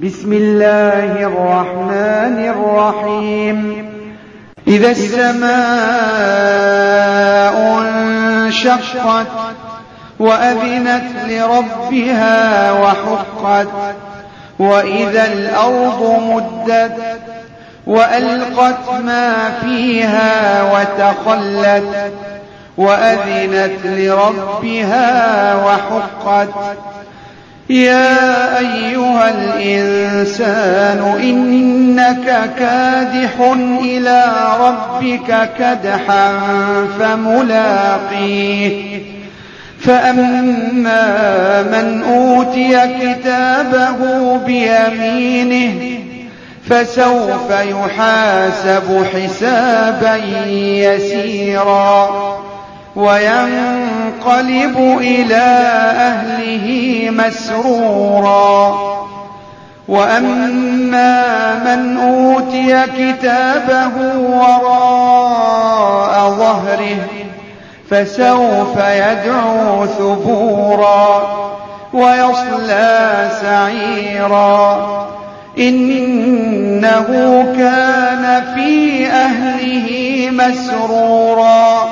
بسم الله الرحمن الرحيم. إذا السماء انشقت وأذنت لربها وحقت، وإذا الأرض مدت وألقت ما فيها وتخلت وأذنت لربها وحقت. يا أيها الإنسان إنك كادح إلى ربك كدحا فملاقيه. فأما من أوتي كتابه بيمينه فسوف يحاسب حسابا يسيرا وينقلب إلى أهله مسرورا. وأما من أوتي كتابه وراء ظهره فسوف يدعو ثبورا ويصلى سعيرا. إنه كان في أهله مسرورا.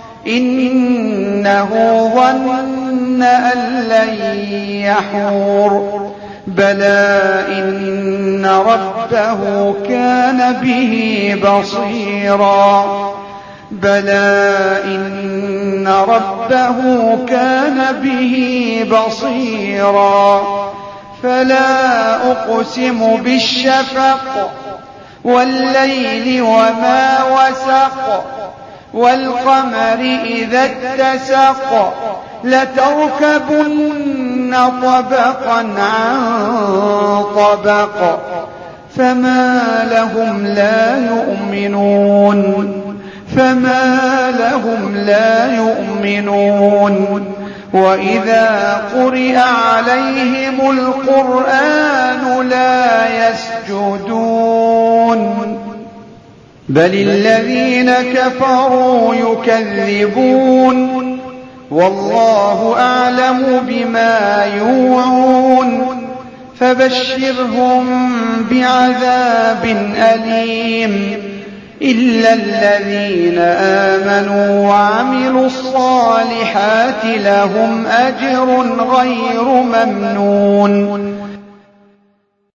إنه ظن أن لن يحور. بلى إن ربه كان به بصيرا. بلى إن ربه كان به بصيرا. فلا أقسم بالشفق والليل وما وسق والقمر إذا اتسق لتركبن طبقا عن طبق. فما لهم لا يؤمنون. فما لهم لا يؤمنون. وإذا قرئ عليهم القرآن لا يسجدون. بل الذين كفروا يكذبون. والله أعلم بما يوعون. فبشرهم بعذاب أليم إلا الذين آمنوا وعملوا الصالحات لهم أجر غير ممنون.